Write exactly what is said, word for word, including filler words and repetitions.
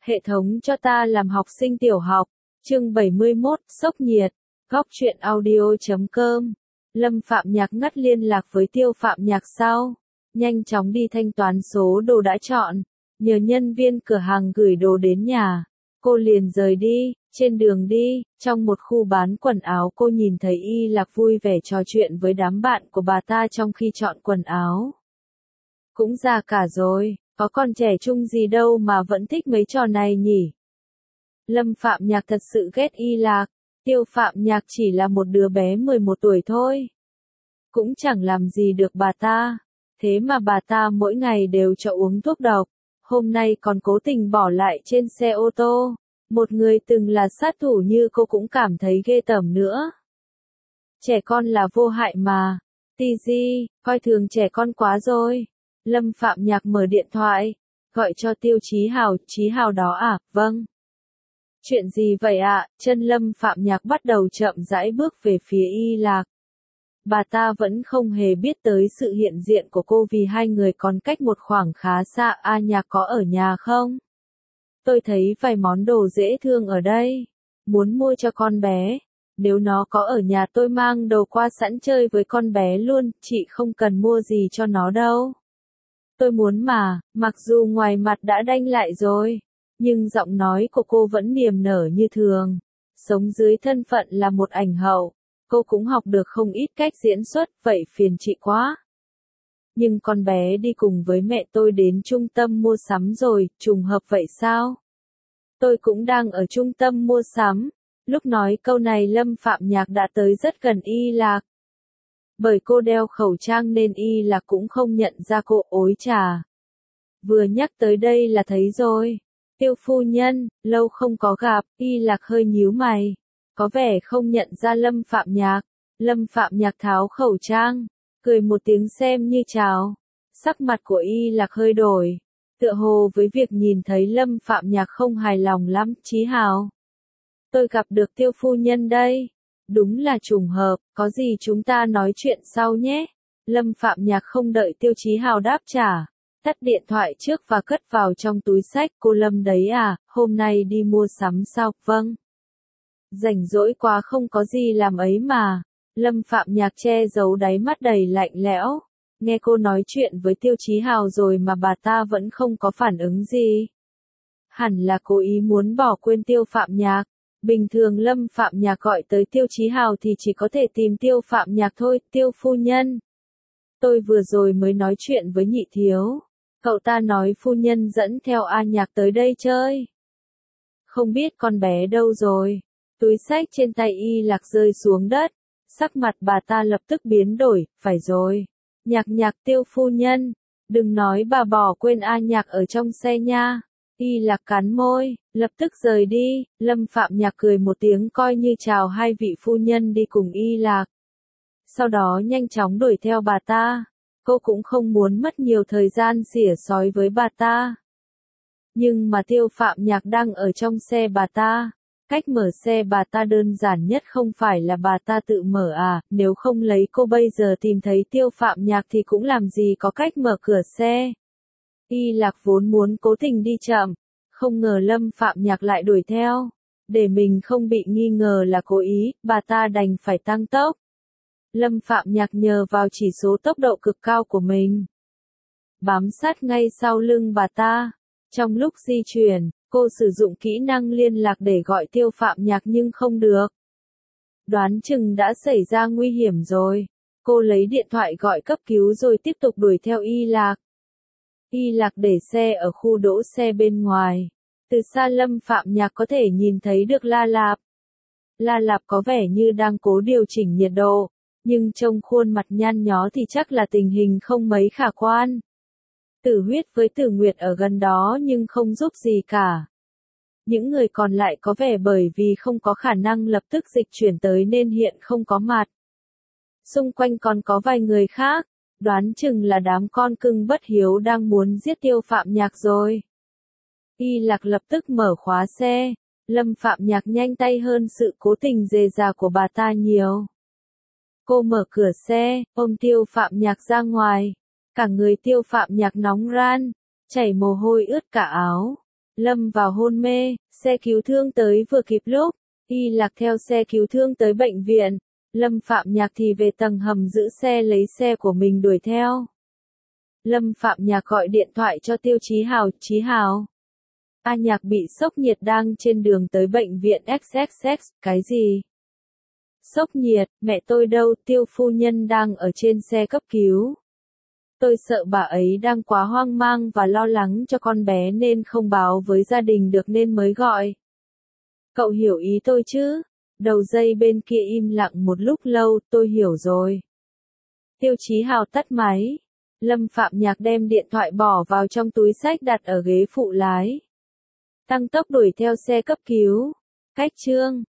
Hệ thống cho ta làm học sinh tiểu học. Chương bảy mươi mốt, sốc nhiệt. Góc truyện audio chấm com. Lâm Phạm Nhạc ngắt liên lạc với Tiêu Phạm Nhạc sau. Nhanh chóng đi thanh toán số đồ đã chọn. Nhờ nhân viên cửa hàng gửi đồ đến nhà. Cô liền rời đi. Trên đường đi, trong một khu bán quần áo cô nhìn thấy Y Lạc vui vẻ trò chuyện với đám bạn của bà ta trong khi chọn quần áo. Cũng già cả rồi, có còn trẻ trung gì đâu mà vẫn thích mấy trò này nhỉ. Lâm Phạm Nhạc thật sự ghét Y Lạc, Tiêu Phạm Nhạc chỉ là một đứa bé mười một tuổi thôi. Cũng chẳng làm gì được bà ta, thế mà bà ta mỗi ngày đều cho uống thuốc độc, hôm nay còn cố tình bỏ lại trên xe ô tô. Một người từng là sát thủ như cô cũng cảm thấy ghê tởm nữa. Trẻ con là vô hại mà. Tì Di, coi thường trẻ con quá rồi. Lâm Phạm Nhạc mở điện thoại, gọi cho Tiêu Chí Hào. Chí Hào đó à? Vâng. Chuyện gì vậy ạ? À? Chân Lâm Phạm Nhạc bắt đầu chậm rãi bước về phía Y Lạc. Bà ta vẫn không hề biết tới sự hiện diện của cô vì hai người còn cách một khoảng khá xa. A Nhạc có ở nhà không? Tôi thấy vài món đồ dễ thương ở đây. Muốn mua cho con bé. Nếu nó có ở nhà tôi mang đồ qua sẵn chơi với con bé luôn, chị không cần mua gì cho nó đâu. Tôi muốn mà, mặc dù ngoài mặt đã đanh lại rồi, nhưng giọng nói của cô vẫn niềm nở như thường. Sống dưới thân phận là một ảnh hậu, cô cũng học được không ít cách diễn xuất, vậy phiền chị quá. Nhưng con bé đi cùng với mẹ tôi đến trung tâm mua sắm rồi, trùng hợp vậy sao? Tôi cũng đang ở trung tâm mua sắm. Lúc nói câu này Lâm Phạm Nhạc đã tới rất gần Y Lạc. Bởi cô đeo khẩu trang nên Y Lạc cũng không nhận ra cô. Ối chà. Vừa nhắc tới đây là thấy rồi. Tiêu phu nhân, lâu không có gặp. Y Lạc hơi nhíu mày. Có vẻ không nhận ra Lâm Phạm Nhạc. Lâm Phạm Nhạc tháo khẩu trang, cười một tiếng xem như chào. Sắc mặt của Y Lạc hơi đổi. Tựa hồ với việc nhìn thấy Lâm Phạm Nhạc không hài lòng lắm. Chí Hào. Tôi gặp được Tiêu phu nhân đây. Đúng là trùng hợp, có gì chúng ta nói chuyện sau nhé. Lâm Phạm Nhạc không đợi Tiêu Chí Hào đáp trả. Tắt điện thoại trước và cất vào trong túi xách. Cô Lâm đấy à, hôm nay đi mua sắm sao? Vâng. Rảnh rỗi quá không có gì làm ấy mà. Lâm Phạm Nhạc che giấu đáy mắt đầy lạnh lẽo. Nghe cô nói chuyện với Tiêu Chí Hào rồi mà bà ta vẫn không có phản ứng gì. Hẳn là cố ý muốn bỏ quên Tiêu Phạm Nhạc. Bình thường Lâm Phạm Nhạc gọi tới Tiêu Chí Hào thì chỉ có thể tìm Tiêu Phạm Nhạc thôi. Tiêu phu nhân. Tôi vừa rồi mới nói chuyện với nhị thiếu. Cậu ta nói phu nhân dẫn theo A Nhạc tới đây chơi. Không biết con bé đâu rồi. Túi xách trên tay Y Lạc rơi xuống đất. Sắc mặt bà ta lập tức biến đổi. Phải rồi. Nhạc Nhạc Tiêu phu nhân. Đừng nói bà bỏ quên A Nhạc ở trong xe nha. Y Lạc cắn môi, lập tức rời đi. Lâm Phạm Nhạc cười một tiếng coi như chào hai vị phu nhân đi cùng Y Lạc. Sau đó nhanh chóng đuổi theo bà ta. Cô cũng không muốn mất nhiều thời gian xỉa xói với bà ta. Nhưng mà Tiêu Phạm Nhạc đang ở trong xe bà ta. Cách mở xe bà ta đơn giản nhất không phải là bà ta tự mở à, nếu không lấy cô bây giờ tìm thấy Tiêu Phạm Nhạc thì cũng làm gì có cách mở cửa xe. Y Lạc vốn muốn cố tình đi chậm, không ngờ Lâm Phạm Nhạc lại đuổi theo. Để mình không bị nghi ngờ là cố ý, bà ta đành phải tăng tốc. Lâm Phạm Nhạc nhờ vào chỉ số tốc độ cực cao của mình, bám sát ngay sau lưng bà ta. Trong lúc di chuyển, cô sử dụng kỹ năng liên lạc để gọi Tiêu Phạm Nhạc nhưng không được. Đoán chừng đã xảy ra nguy hiểm rồi. Cô lấy điện thoại gọi cấp cứu rồi tiếp tục đuổi theo Y Lạc. Y Lạc để xe ở khu đỗ xe bên ngoài. Từ xa Lâm Phạm Nhạc có thể nhìn thấy được La Lạp. La Lạp có vẻ như đang cố điều chỉnh nhiệt độ, nhưng trông khuôn mặt nhăn nhó thì chắc là tình hình không mấy khả quan. Tử Huyết với Tử Nguyệt ở gần đó nhưng không giúp gì cả. Những người còn lại có vẻ bởi vì không có khả năng lập tức dịch chuyển tới nên hiện không có mặt. Xung quanh còn có vài người khác. Đoán chừng là đám con cưng bất hiếu đang muốn giết Tiêu Phạm Nhạc rồi. Y Lạc lập tức mở khóa xe. Lâm Phạm Nhạc nhanh tay hơn sự cố tình dè dà của bà ta nhiều. Cô mở cửa xe, ôm Tiêu Phạm Nhạc ra ngoài. Cả người Tiêu Phạm Nhạc nóng ran, chảy mồ hôi ướt cả áo. lâm vào hôn mê, xe cứu thương tới vừa kịp lúc, Y Lạc theo xe cứu thương tới bệnh viện, Lâm Phạm Nhạc thì về tầng hầm giữ xe lấy xe của mình đuổi theo. Lâm Phạm Nhạc gọi điện thoại cho Tiêu Chí Hào, Chí Hào. A Nhạc bị sốc nhiệt đang trên đường tới bệnh viện ích ích ích, cái gì? Sốc nhiệt, mẹ tôi đâu, Tiêu phu nhân đang ở trên xe cấp cứu. Tôi sợ bà ấy đang quá hoang mang và lo lắng cho con bé nên không báo với gia đình được nên mới gọi. Cậu hiểu ý tôi chứ? Đầu dây bên kia im lặng một lúc lâu, tôi hiểu rồi. Tiêu Chí Hào tắt máy. Lâm Phạm Nhạc đem điện thoại bỏ vào trong túi xách đặt ở ghế phụ lái. Tăng tốc đuổi theo xe cấp cứu. Cách chương